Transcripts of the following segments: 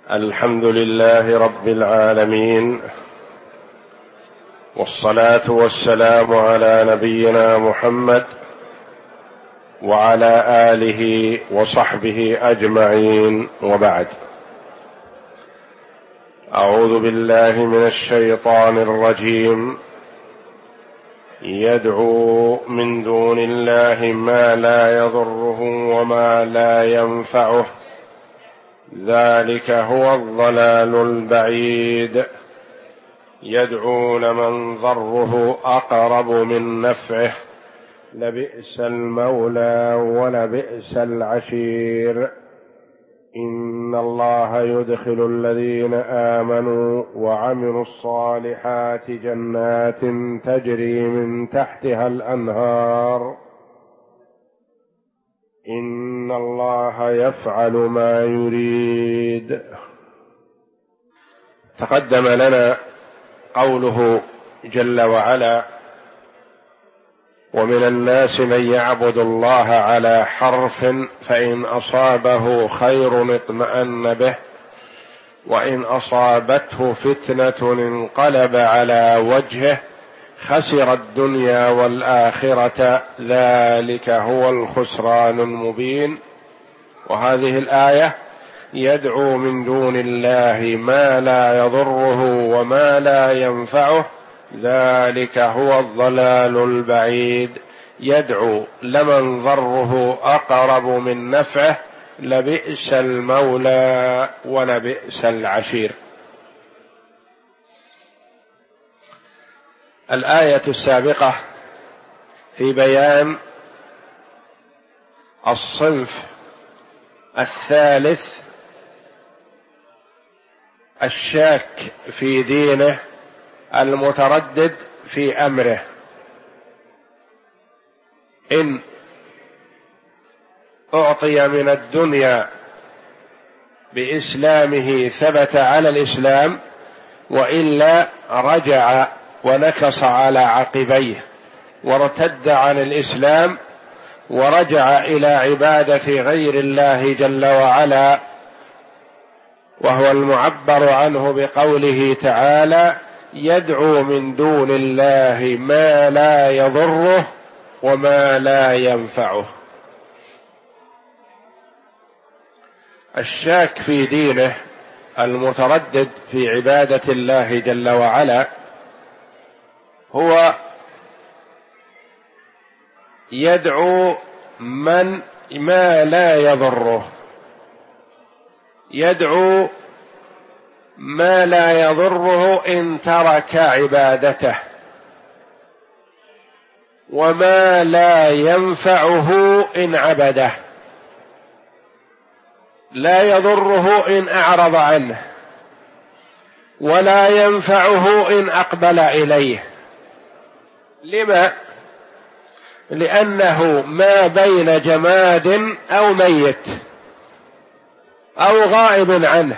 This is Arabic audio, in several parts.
الحمد لله رب العالمين، والصلاة والسلام على نبينا محمد وعلى آله وصحبه أجمعين، وبعد. أعوذ بالله من الشيطان الرجيم. يدعو من دون الله ما لا يضره وما لا ينفعه، ذلك هو الضلال البعيد. يدعو لمن ضره أقرب من نفعه، لبئس المولى ولبئس العشير. إن الله يدخل الذين آمنوا وعملوا الصالحات جنات تجري من تحتها الأنهار، إن الله يفعل ما يريد. تقدم لنا قوله جل وعلا: ومن الناس من يعبد الله على حرف، فإن أصابه خير اطمأن به، وإن أصابته فتنة انقلب على وجهه، خسر الدنيا والآخرة، ذلك هو الخسران المبين. وهذه الآية: يدعو من دون الله ما لا يضره وما لا ينفعه، ذلك هو الضلال البعيد. يدعو لمن ضره أقرب من نفعه، لبئس المولى ولبئس العشير. الآية السابقة في بيان الصنف الثالث الشاك في دينه، المتردد في أمره. إن أعطي من الدنيا بإسلامه ثبت على الإسلام، وإلا رجع ونكص على عقبيه وارتد عن الإسلام ورجع إلى عبادة غير الله جل وعلا، وهو المعبر عنه بقوله تعالى: يدعو من دون الله ما لا يضره وما لا ينفعه. الشاك في دينه، المتردد في عبادة الله جل وعلا، هو يدعو من ما لا يضره، يدعو ما لا يضره إن ترك عبادته، وما لا ينفعه إن عبده. لا يضره إن أعرض عنه، ولا ينفعه إن أقبل إليه. لما؟ لأنه ما بين جماد أو ميت أو غائب عنه،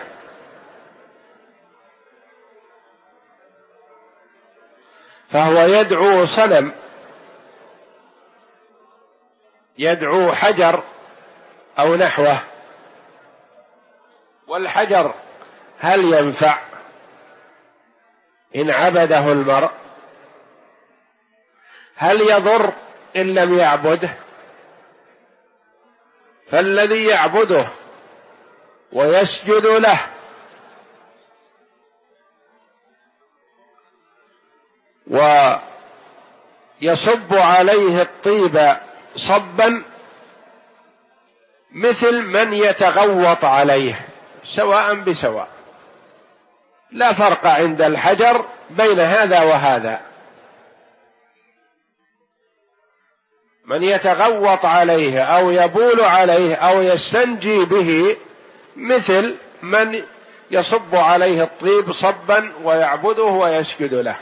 فهو يدعو صنم، يدعو حجر أو نحوه. والحجر هل ينفع إن عبده المرء؟ هل يضر إن لم يعبده؟ فالذي يعبده ويسجد له ويصب عليه الطيب صبا مثل من يتغوط عليه، سواء بسواء، لا فرق عند الحجر بين هذا وهذا. من يتغوط عليه أو يبول عليه أو يستنجي به مثل من يصب عليه الطيب صبا ويعبده ويسجد له.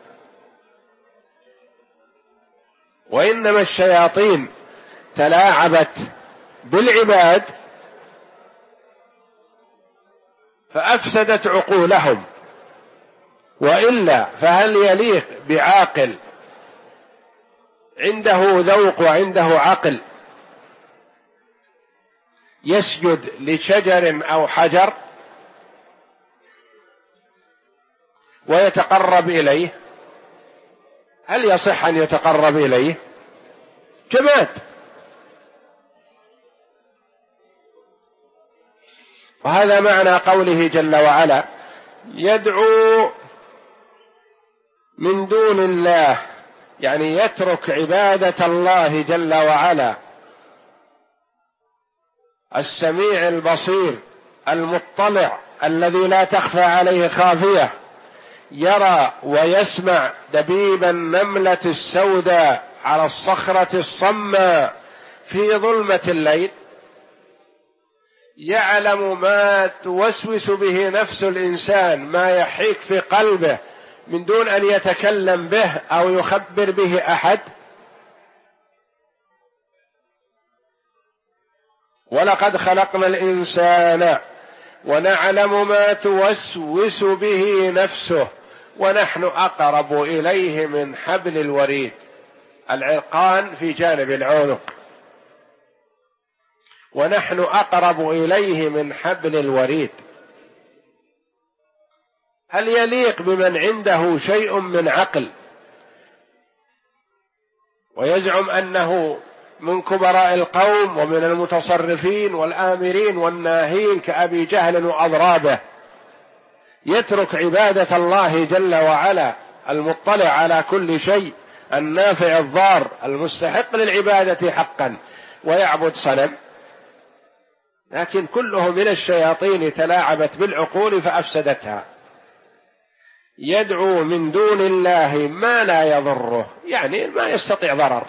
وإنما الشياطين تلاعبت بالعباد فأفسدت عقولهم، وإلا فهل يليق بعاقل عنده ذوق وعنده عقل يسجد لشجر أو حجر؟ ويتقرب إليه، هل يصح أن يتقرب إليه؟ جماد. وهذا معنى قوله جل وعلا: يدعو من دون الله، يعني يترك عبادة الله جل وعلا السميع البصير المطلع الذي لا تخفى عليه خافية، يرى ويسمع دبيب النملة السوداء على الصخرة الصماء في ظلمة الليل، يعلم ما توسوس به نفس الإنسان، ما يحيك في قلبه من دون أن يتكلم به أو يخبر به أحد. ولقد خلقنا الإنسان ونعلم ما توسوس به نفسه ونحن أقرب إليه من حبل الوريد. العرقان في جانب العنق، ونحن أقرب إليه من حبل الوريد. هل يليق بمن عنده شيء من عقل ويزعم أنه من كبراء القوم ومن المتصرفين والآمرين والناهين كأبي جهل وأضرابه، يترك عبادة الله جل وعلا المطلع على كل شيء النافع الضار المستحق للعبادة حقا ويعبد صنم؟ لكن كله من الشياطين تلاعبت بالعقول فأفسدتها. يدعو من دون الله ما لا يضره، يعني ما يستطيع ضرر.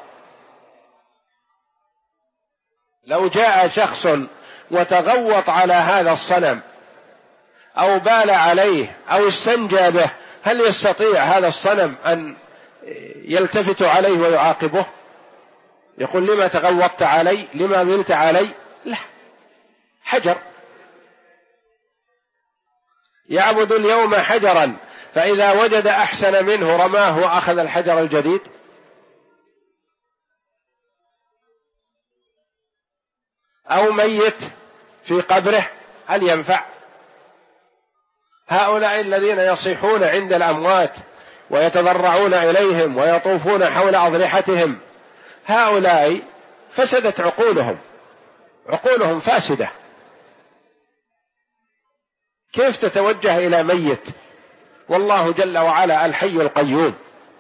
لو جاء شخص وتغوط على هذا الصنم أو بال عليه أو استنجى به، هل يستطيع هذا الصنم أن يلتفت عليه ويعاقبه؟ يقول: لما تغوطت علي؟ لما بلت علي؟ لا، حجر. يعبد اليوم حجرا، فإذا وجد أحسن منه رماه وأخذ الحجر الجديد. أو ميت في قبره، هل ينفع؟ هؤلاء الذين يصيحون عند الأموات ويتضرعون إليهم ويطوفون حول أضرحتهم، هؤلاء فسدت عقولهم فاسدة. كيف تتوجه إلى ميت والله جل وعلا الحي القيوم؟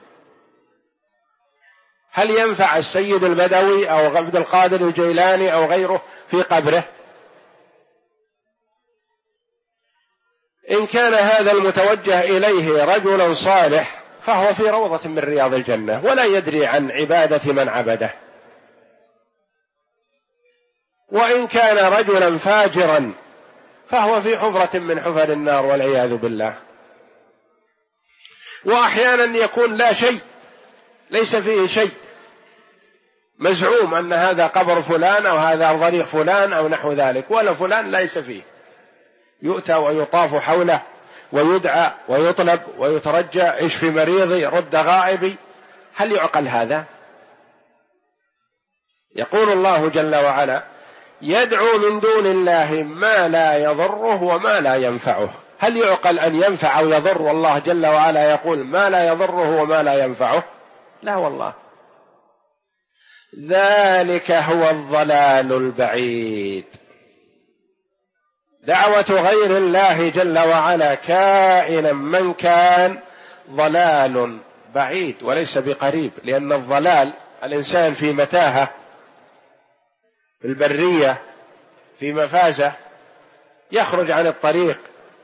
هل ينفع السيد البدوي أو عبد القادر الجيلاني أو غيره في قبره؟ إن كان هذا المتوجه إليه رجلا صالح فهو في روضة من رياض الجنة ولا يدري عن عبادة من عبده، وإن كان رجلا فاجرا فهو في حفرة من حفر النار والعياذ بالله. وأحيانا يكون لا شيء، ليس فيه شيء، مزعوم أن هذا قبر فلان أو هذا ضريح فلان أو نحو ذلك، ولا فلان ليس فيه، يؤتى ويطاف حوله ويدعى ويطلب ويترجى: اشفي مريضي، رد غائبي. هل يعقل هذا؟ يقول الله جل وعلا: يدعو من دون الله ما لا يضره وما لا ينفعه. هل يعقل أن ينفع أو يضر والله جل وعلا يقول ما لا يضره وما لا ينفعه؟ لا والله. ذلك هو الضلال البعيد. دعوة غير الله جل وعلا كائنا من كان ضلال بعيد وليس بقريب، لأن الضلال الإنسان في متاهة، في البرية، في مفازة، يخرج عن الطريق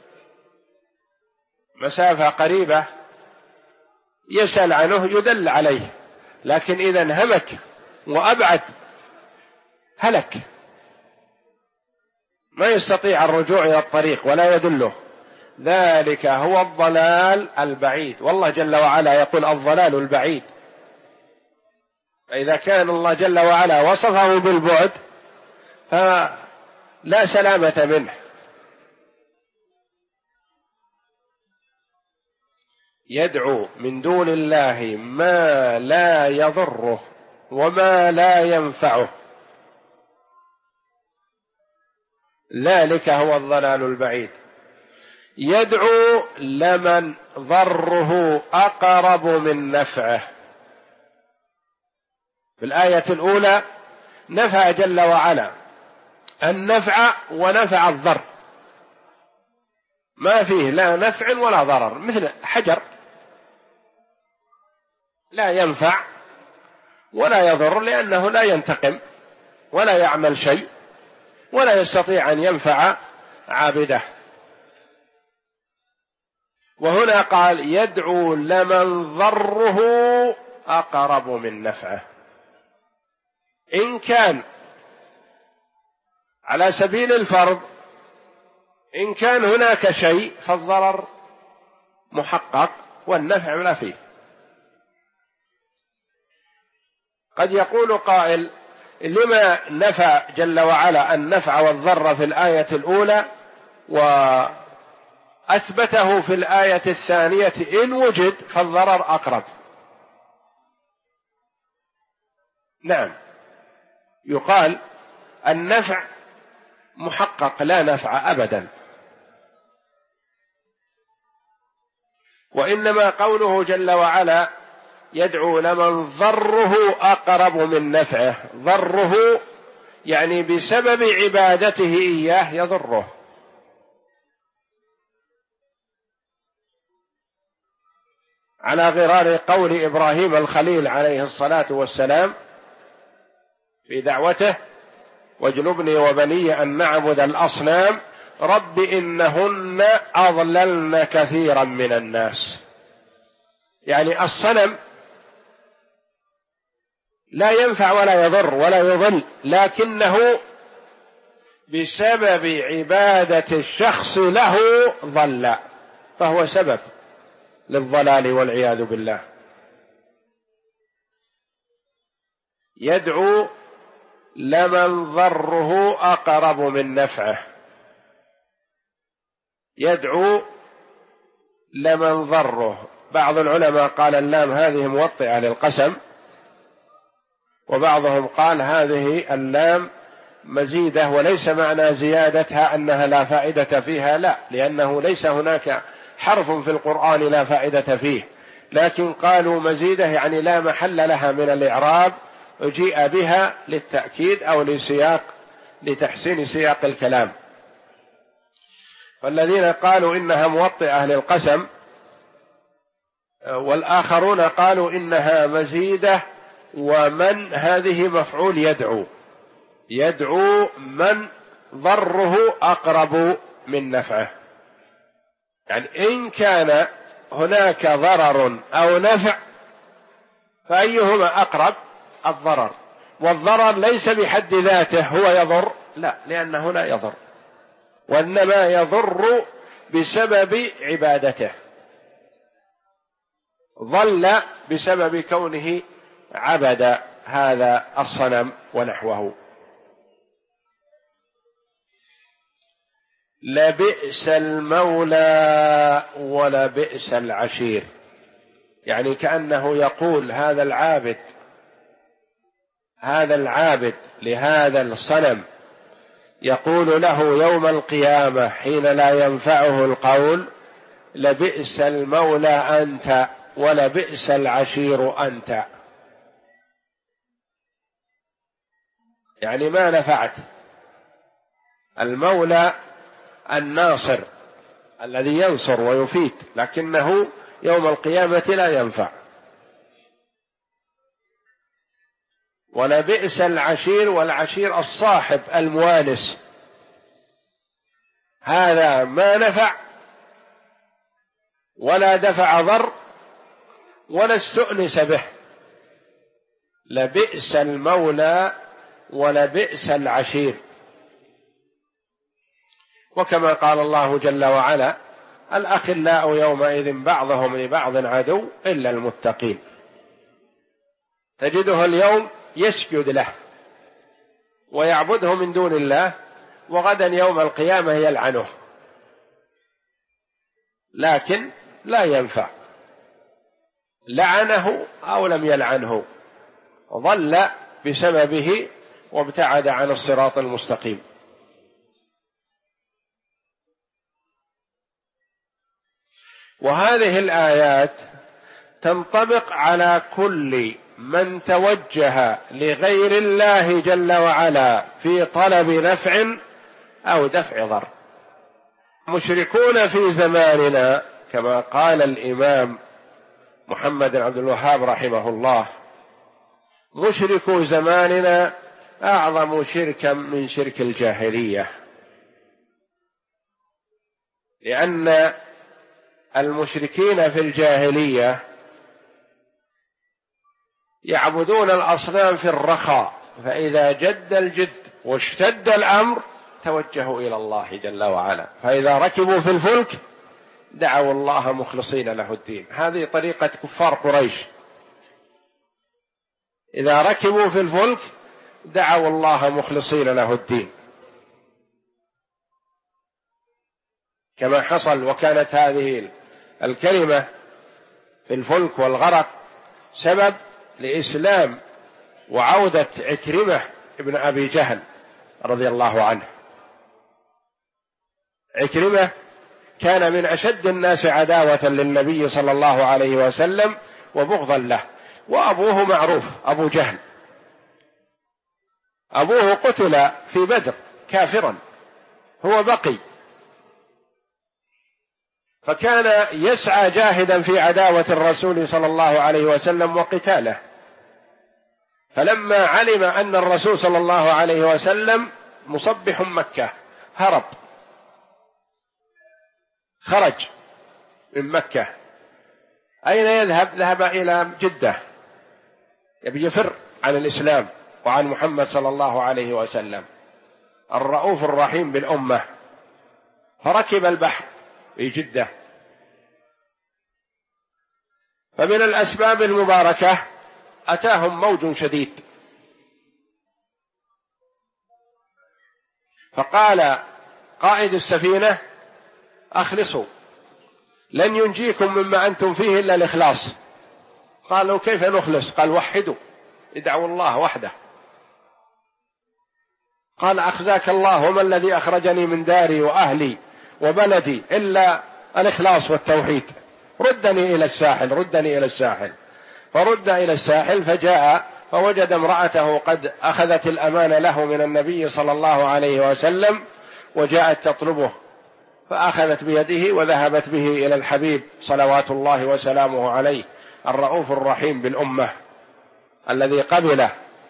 مسافة قريبة يسأل عنه يدل عليه، لكن إذا انهمك وأبعد هلك، ما يستطيع الرجوع إلى الطريق ولا يدله. ذلك هو الضلال البعيد، والله جل وعلا يقول الضلال البعيد. فإذا كان الله جل وعلا وصفه بالبعد فلا سلامة منه. يدعو من دون الله ما لا يضره وما لا ينفعه، ذلك هو الضلال البعيد. يدعو لمن ضره أقرب من نفعه. في الآية الأولى نفى جل وعلا النفع ونفع الضر، ما فيه لا نفع ولا ضرر، مثل حجر لا ينفع ولا يضر لأنه لا ينتقم ولا يعمل شيء ولا يستطيع أن ينفع عابده. وهنا قال يدعو لمن ضره أقرب من نفعه. إن كان على سبيل الفرض، إن كان هناك شيء فالضرر محقق والنفع لا فيه. قد يقول قائل لما نفى جل وعلا النفع والضر في الآية الأولى وأثبته في الآية الثانية إن وجد فالضرر أقرب؟ نعم، يقال النفع محقق لا نفع أبدا، وإنما قوله جل وعلا يدعو لمن ضره أقرب من نفعه، ضره يعني بسبب عبادته إياه يضره. على غرار قول إبراهيم الخليل عليه الصلاة والسلام في دعوته واجنبني وبني أن نعبد الأصنام رب إنهن أضللن كثيرا من الناس. يعني الصنم لا ينفع ولا يضر ولا يضل، لكنه بسبب عبادة الشخص له ضل، فهو سبب للضلال والعياذ بالله. يدعو لمن ضره أقرب من نفعه، يدعو لمن ضره. بعض العلماء قال اللام هذه موطئة للقسم، وبعضهم قال هذه اللام مزيدة، وليس معنى زيادتها أنها لا فائدة فيها، لا، لأنه ليس هناك حرف في القرآن لا فائدة فيه، لكن قالوا مزيدة يعني لا محل لها من الإعراب، جيء بها للتأكيد أو لتحسين سياق الكلام. فالذين قالوا إنها موطئة للقسم والآخرون قالوا إنها مزيدة، ومن هذه مفعول يدعو، يدعو من ضره أقرب من نفعه. يعني إن كان هناك ضرر أو نفع فأيهما أقرب؟ الضرر، والضرر ليس بحد ذاته هو يضر، لا، لأنه لا يضر، وإنما يضر بسبب عبادته، ضل بسبب كونه عبد هذا الصنم ونحوه. لبئس المولى ولبئس العشير، يعني كأنه يقول هذا العابد لهذا الصنم يقول له يوم القيامة حين لا ينفعه القول لبئس المولى أنت ولبئس العشير أنت، يعني ما نفعت. المولى الناصر الذي ينصر ويفيد، لكنه يوم القيامة لا ينفع. ولبئس العشير، والعشير الصاحب الموانس، هذا ما نفع ولا دفع ضر ولا استؤنس به. لبئس المولى ولبئس العشير. وكما قال الله جل وعلا الأخلاء يومئذ بعضهم لبعض عدو إلا المتقين، تجده اليوم يسجد له ويعبده من دون الله، وغدا يوم القيامة يلعنه، لكن لا ينفع، لعنه أو لم يلعنه، ضل بسببه وابتعد عن الصراط المستقيم. وهذه الآيات تنطبق على كل من توجه لغير الله جل وعلا في طلب نفع أو دفع ضر. مشركون في زماننا كما قال الإمام محمد بن عبد الوهاب رحمه الله: مشركو زماننا أعظم شركا من شرك الجاهلية، لأن المشركين في الجاهلية يعبدون الأصنام في الرخاء، فإذا جد الجد واشتد الأمر توجهوا إلى الله جل وعلا، فإذا ركبوا في الفلك دعوا الله مخلصين له الدين. هذه طريقة كفار قريش، إذا ركبوا في الفلك دعوا الله مخلصين له الدين، كما حصل. وكانت هذه الكلمة في الفلك والغرق سبب لإسلام وعودة عكرمة ابن أبي جهل رضي الله عنه. عكرمة كان من أشد الناس عداوة للنبي صلى الله عليه وسلم وبغضا له، وأبوه معروف أبو جهل، أبوه قتل في بدر كافرا، هو بقي، فكان يسعى جاهدا في عداوة الرسول صلى الله عليه وسلم وقتاله. فلما علم أن الرسول صلى الله عليه وسلم مصبح مكة هرب، خرج من مكة. أين يذهب؟ ذهب إلى جدة، يبي يفر عن الإسلام وعن محمد صلى الله عليه وسلم الرؤوف الرحيم بالأمة، فركب البحر في جدة. فمن الأسباب المباركة أتاهم موج شديد، فقال قائد السفينة: أخلصوا، لن ينجيكم مما أنتم فيه إلا الإخلاص. قالوا: كيف نخلص؟ قال: وحدوا، ادعوا الله وحده. قال: أخزاك الله، وما الذي أخرجني من داري وأهلي وبلدي إلا الإخلاص والتوحيد، ردني إلى الساحل، ردني إلى الساحل. فرد إلى الساحل، فجاء فوجد امرأته قد أخذت الأمان له من النبي صلى الله عليه وسلم، وجاءت تطلبه، فأخذت بيده وذهبت به إلى الحبيب صلوات الله وسلامه عليه الرؤوف الرحيم بالأمة الذي قبله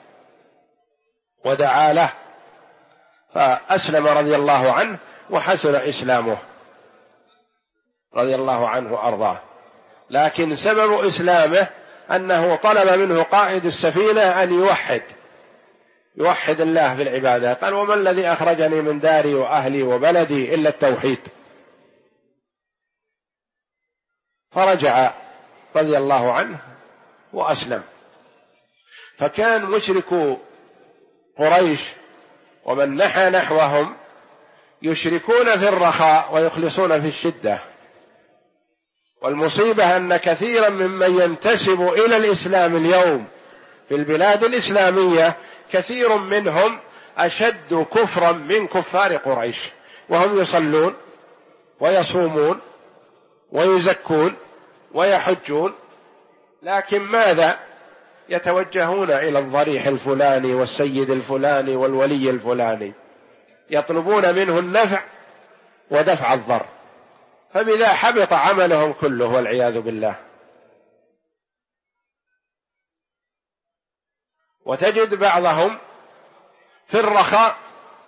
ودعا له، فأسلم رضي الله عنه وحسن إسلامه رضي الله عنه وأرضاه. لكن سبب إسلامه أنه طلب منه قائد السفينة أن يوحد الله في العبادة. قال: وما الذي أخرجني من داري وأهلي وبلدي إلا التوحيد. فرجع رضي الله عنه وأسلم. فكان مشركو قريش ومن نحى نحوهم يشركون في الرخاء ويخلصون في الشدة. والمصيبة أن كثيرا ممن ينتسب إلى الإسلام اليوم في البلاد الإسلامية كثير منهم أشد كفرا من كفار قريش، وهم يصلون ويصومون ويزكون ويحجون، لكن ماذا؟ يتوجهون إلى الضريح الفلاني والسيد الفلاني والولي الفلاني، يطلبون منه النفع ودفع الضر، فبذا حبط عملهم كله والعياذ بالله. وتجد بعضهم في الرخاء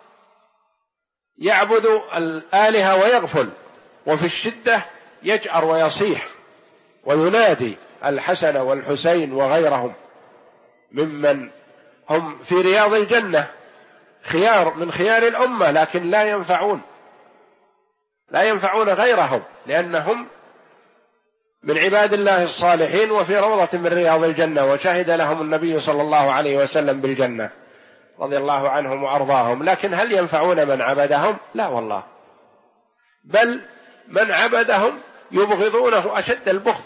يعبد الآلهة ويغفل، وفي الشدة يجأر ويصيح وينادي الحسن والحسين وغيرهم ممن هم في رياض الجنة، خيار من خيار الأمة، لكن لا ينفعون غيرهم، لأنهم من عباد الله الصالحين وفي روضة من رياض الجنة، وشهد لهم النبي صلى الله عليه وسلم بالجنة رضي الله عنهم وأرضاهم. لكن هل ينفعون من عبدهم؟ لا والله، بل من عبدهم يبغضونه أشد البغض،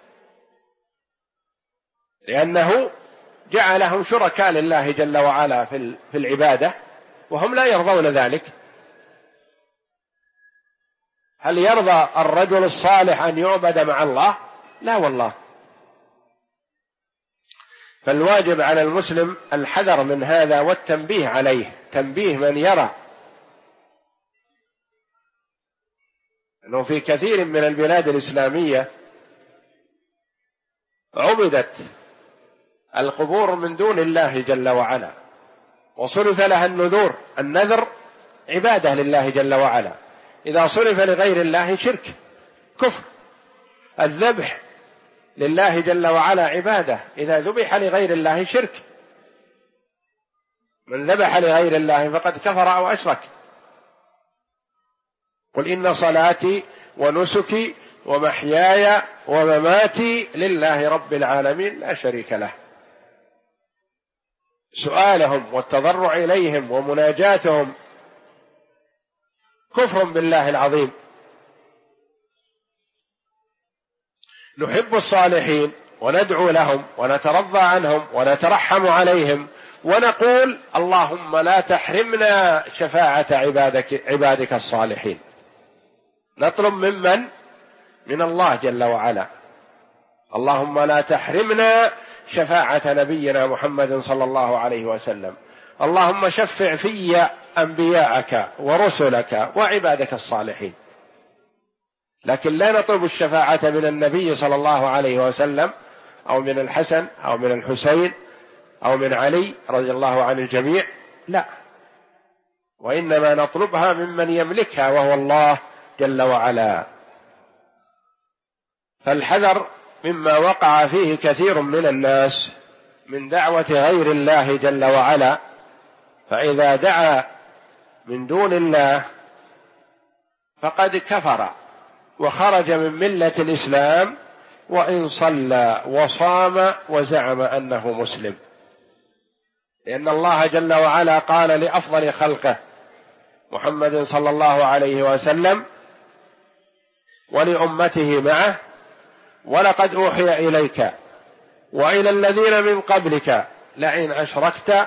لأنه جعلهم شركاء لله جل وعلا في العبادة، وهم لا يرضون ذلك. هل يرضى الرجل الصالح أن يعبد مع الله؟ لا والله. فالواجب على المسلم الحذر من هذا والتنبيه عليه، تنبيه من يرى أنه في كثير من البلاد الإسلامية عبدت القبور من دون الله جل وعلا، وصرف لها النذور. النذر عبادة لله جل وعلا، إذا صرف لغير الله شرك كفر. الذبح لله جل وعلا عبادة، إذا ذبح لغير الله شرك. من ذبح لغير الله فقد كفر أو أشرك. قل إن صلاتي ونسكي ومحياي ومماتي لله رب العالمين لا شريك له. سؤالهم والتضرع إليهم ومناجاتهم كفر بالله العظيم. نحب الصالحين وندعو لهم ونترضى عنهم ونترحم عليهم ونقول اللهم لا تحرمنا شفاعة عبادك الصالحين. نطلب من الله جل وعلا اللهم لا تحرمنا شفاعة نبينا محمد صلى الله عليه وسلم. اللهم شفع في أنبياءك ورسلك وعبادك الصالحين. لكن لا نطلب الشفاعة من النبي صلى الله عليه وسلم أو من الحسن أو من الحسين أو من علي رضي الله عن الجميع، لا، وإنما نطلبها ممن يملكها وهو الله جل وعلا. فالحذر مما وقع فيه كثير من الناس من دعوة غير الله جل وعلا، فإذا دعا من دون الله فقد كفر وخرج من ملة الإسلام، وإن صلى وصام وزعم أنه مسلم، لأن الله جل وعلا قال لأفضل خلقه محمد صلى الله عليه وسلم ولأمته معه: ولقد أوحي إليك وإلى الذين من قبلك لئن أشركت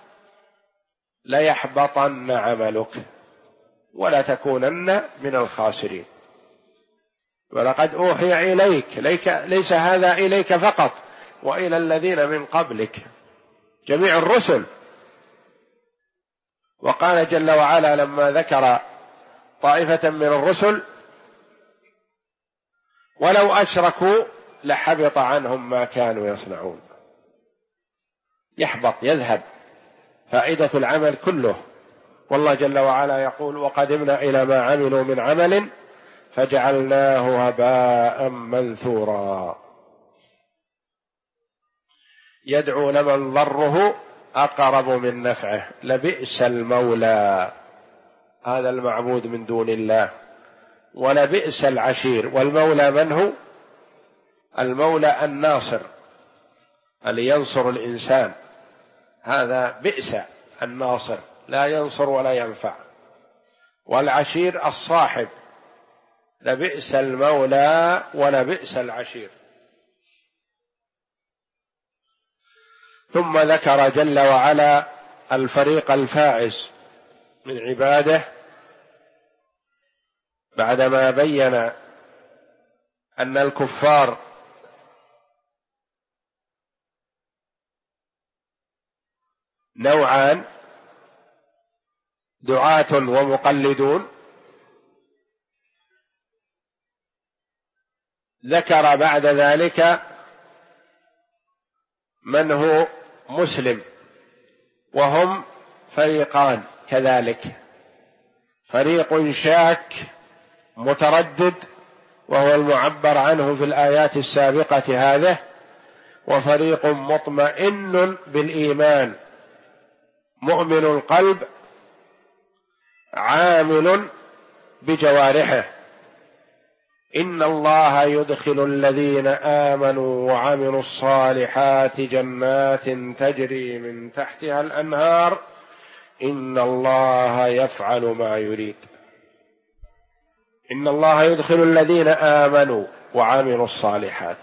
ليحبطن عملك ولا تكونن من الخاسرين. ولقد أوحي إليك، ليس هذا إليك فقط، وإلى الذين من قبلك، جميع الرسل. وقال جل وعلا لما ذكر طائفة من الرسل: ولو أشركوا لحبط عنهم ما كانوا يصنعون. يحبط، يذهب فائدة العمل كله. والله جل وعلا يقول: وقدمنا إلى ما عملوا من عمل فجعلناه هباء منثورا. يدعو لمن ضره أقرب من نفعه لبئس المولى، هذا المعبود من دون الله، ولبئس العشير. والمولى من هو؟ المولى الناصر اللي ينصر الإنسان، هذا بئس الناصر، لا ينصر ولا ينفع. والعشير الصاحب، لبئس المولى ولبئس العشير. ثم ذكر جل وعلا الفريق الفائز من عباده بعدما بين أن الكفار نوعان: دعاة ومقلدون. ذكر بعد ذلك من هو مسلم، وهم فريقان كذلك: فريق شاك متردد وهو المعبر عنه في الآيات السابقة هذه، وفريق مطمئن بالإيمان مؤمن القلب عامل بجوارحه. إن الله يدخل الذين آمنوا وعملوا الصالحات جنات تجري من تحتها الأنهار إن الله يفعل ما يريد. إن الله يدخل الذين آمنوا وعملوا الصالحات.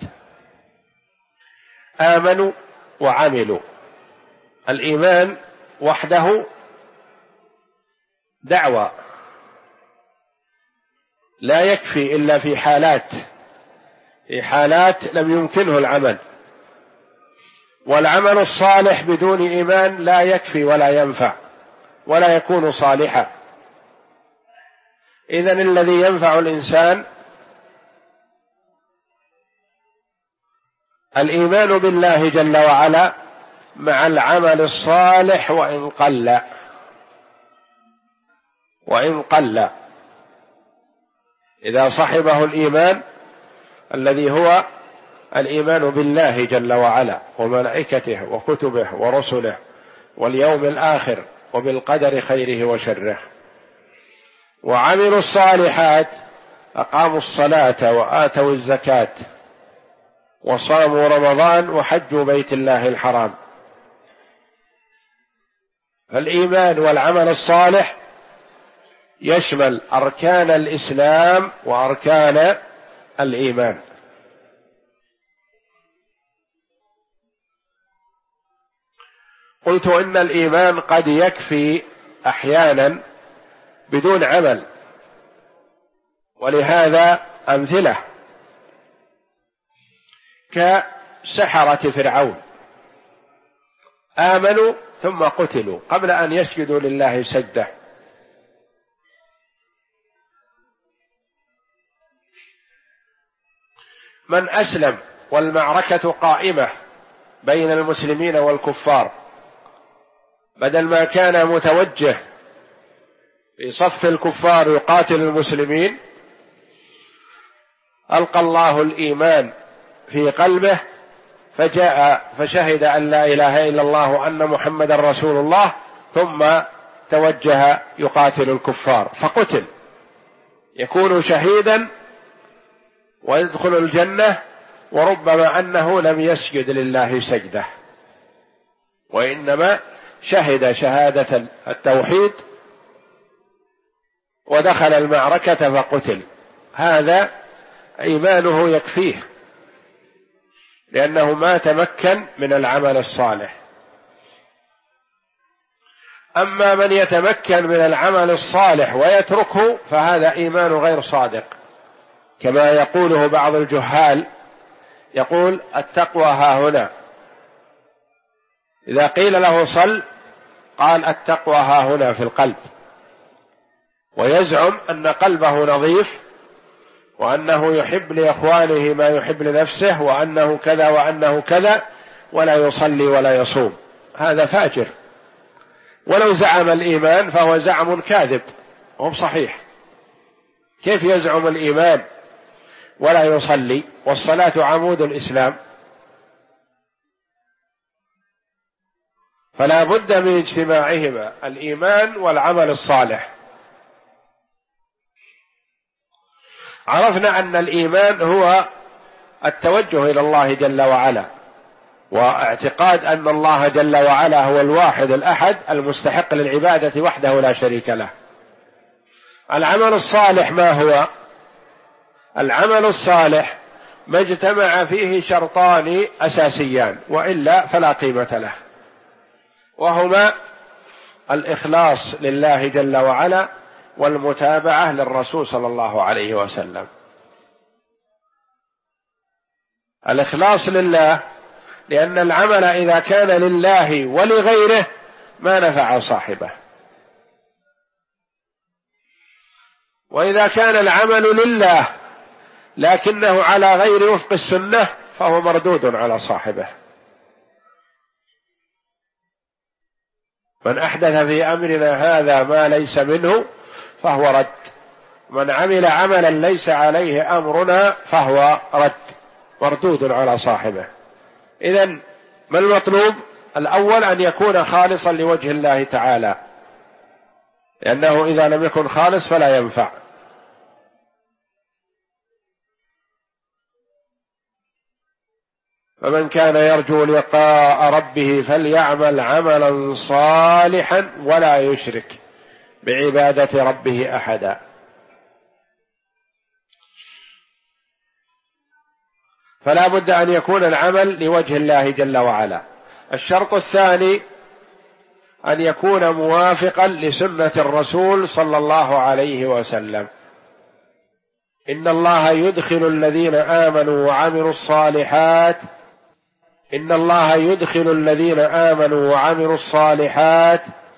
آمنوا وعملوا. الإيمان وحده دعوة لا يكفي إلا في حالات لم يمكنه العمل، والعمل الصالح بدون إيمان لا يكفي ولا ينفع ولا يكون صالحا. إذن الذي ينفع الإنسان الإيمان بالله جل وعلا مع العمل الصالح وإن قل إذا صحبه الإيمان الذي هو الإيمان بالله جل وعلا وملائكته وكتبه ورسله واليوم الآخر وبالقدر خيره وشره، وعملوا الصالحات، أقاموا الصلاة وآتوا الزكاة وصاموا رمضان وحجوا بيت الله الحرام. فالإيمان والعمل الصالح يشمل أركان الإسلام وأركان الإيمان. قلت إن الإيمان قد يكفي أحيانا بدون عمل، ولهذا أمثلة كسحرة فرعون آمنوا ثم قتلوا قبل أن يسجدوا لله سجدة. من أسلم والمعركة قائمة بين المسلمين والكفار، بدل ما كان متوجه في صف الكفار يقاتل المسلمين، ألقى الله الإيمان في قلبه فجاء فشهد أن لا إله إلا الله وأن محمدا رسول الله، ثم توجه يقاتل الكفار فقتل، يكون شهيدا ويدخل الجنة، وربما أنه لم يسجد لله سجدة وإنما شهد شهادة التوحيد ودخل المعركة فقتل. هذا إيمانه يكفيه لأنه ما تمكن من العمل الصالح. أما من يتمكن من العمل الصالح ويتركه فهذا إيمان غير صادق، كما يقوله بعض الجهال، يقول التقوى ها هنا، إذا قيل له صل قال التقوى ها هنا في القلب، ويزعم أن قلبه نظيف وأنه يحب لإخوانه ما يحب لنفسه وأنه كذا وأنه كذا، ولا يصلي ولا يصوم. هذا فاجر، ولو زعم الإيمان فهو زعم كاذب وهو صحيح. كيف يزعم الإيمان ولا يصلي والصلاة عمود الإسلام؟ فلا بد من اجتماعهما، الإيمان والعمل الصالح. عرفنا أن الإيمان هو التوجه إلى الله جل وعلا، واعتقاد أن الله جل وعلا هو الواحد الأحد المستحق للعبادة وحده لا شريك له. العمل الصالح ما هو؟ العمل الصالح ما اجتمع فيه شرطان أساسيان وإلا فلا قيمة له، وهما الإخلاص لله جل وعلا والمتابعة للرسول صلى الله عليه وسلم. الإخلاص لله، لأن العمل إذا كان لله ولغيره ما نفع صاحبه، وإذا كان العمل لله لكنه على غير وفق السنة فهو مردود على صاحبه. من أحدث في أمرنا هذا ما ليس منه فهو رد، من عمل عملا ليس عليه أمرنا فهو رد، مردود على صاحبه. إذن ما المطلوب؟ الأول أن يكون خالصا لوجه الله تعالى، لأنه إذا لم يكن خالص فلا ينفع. فمن كان يرجو لقاء ربه فليعمل عملا صالحا ولا يشرك بعبادة ربه أحدا. فلا بد أن يكون العمل لوجه الله جل وعلا. الشرط الثاني أن يكون موافقا لسنة الرسول صلى الله عليه وسلم، إن الله يدخل الذين آمنوا وعملوا الصالحات إن الله يدخل الذين آمنوا وعملوا الصالحات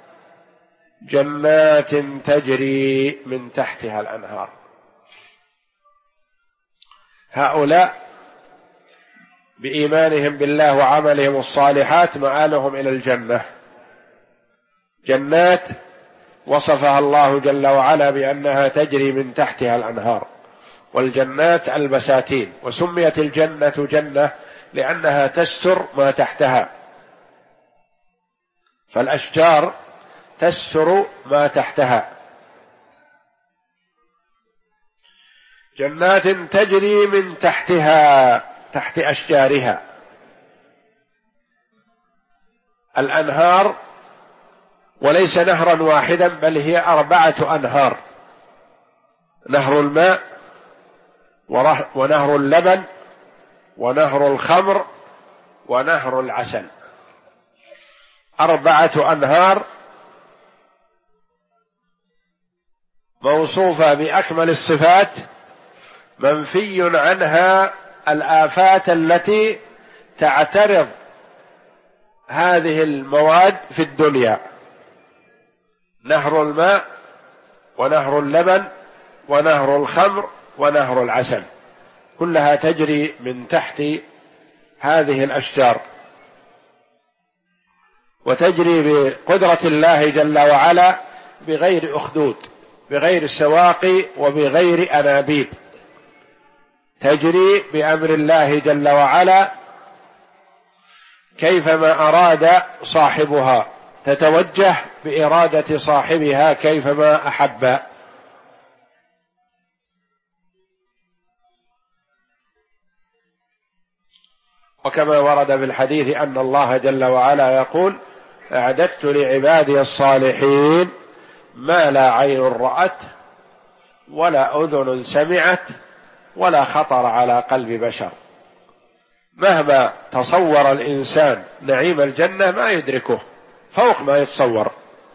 جنات تجري من تحتها الأنهار. هؤلاء بإيمانهم بالله وعملهم الصالحات مآلهم إلى الجنة، جنات وصفها الله جل وعلا بأنها تجري من تحتها الأنهار، والجنات البساتين، وسميت الجنة جنة لأنها تستر ما تحتها، فالأشجار تستر ما تحتها. جنات تجري من تحتها، تحت أشجارها. الأنهار وليس نهرا واحدا، بل هي 4 أنهار: نهر الماء، ونهر اللبن، ونهر الخمر، ونهر العسل. 4 أنهار موصوفة بأكمل الصفات، منفي عنها الآفات التي تعترض هذه المواد في الدنيا: نهر الماء، ونهر اللبن، ونهر الخمر، ونهر العسل، كلها تجري من تحت هذه الأشجار، وتجري بقدرة الله جل وعلا بغير أخدود، بغير سواقي، وبغير أنابيب، تجري بأمر الله جل وعلا كيفما أراد صاحبها، تتوجه بإرادة صاحبها كيفما أحب. وكما ورد في الحديث أن الله جل وعلا يقول: أعددت لعبادي الصالحين ما لا عين رأت، ولا أذن سمعت، ولا خطر على قلب بشر. مهما تصور الإنسان نعيم الجنة ما يدركه، فوق ما يتصور.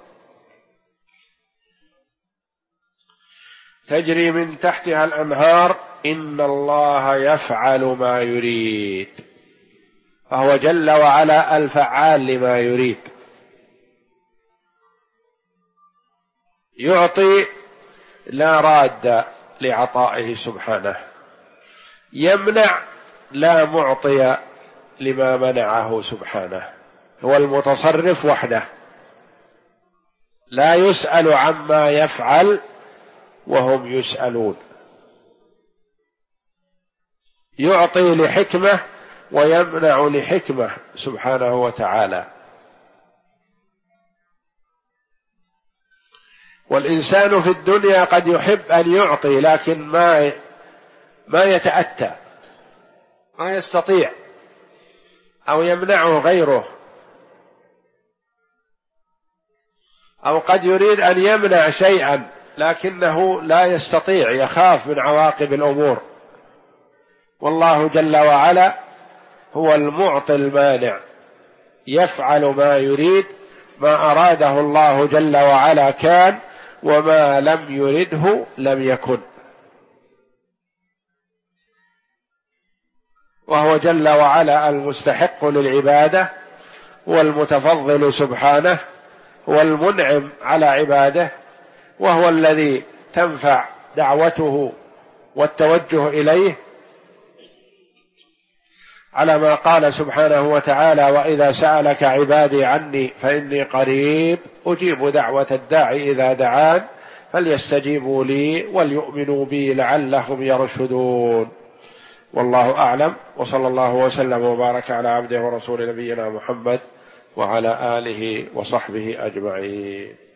تجري من تحتها الأنهار، إن الله يفعل ما يريد، فهو جل وعلا الفعال لما يريد. يعطي لا راد لعطائه سبحانه، يمنع لا معطي لما منعه سبحانه، هو المتصرف وحده، لا يسأل عما يفعل وهم يسألون. يعطي لحكمة ويمنع لحكمة سبحانه وتعالى. والإنسان في الدنيا قد يحب أن يعطي، لكن ما يتأتى، ما يستطيع، أو يمنعه غيره، أو قد يريد أن يمنع شيئا لكنه لا يستطيع، يخاف من عواقب الأمور. والله جل وعلا هو المعطي المانع، يفعل ما يريد، ما أراده الله جل وعلا كان، وما لم يرده لم يكن. وهو جل وعلا المستحق للعبادة، هو المتفضل سبحانه، هو المنعم على عباده، وهو الذي تنفع دعوته والتوجه إليه، على ما قال سبحانه وتعالى: وإذا سألك عبادي عني فإني قريب أجيب دعوة الداعي إذا دعان فليستجيبوا لي وليؤمنوا بي لعلهم يرشدون. والله أعلم، وصلى الله وسلم وبارك على عبده ورسول نبينا محمد وعلى آله وصحبه أجمعين.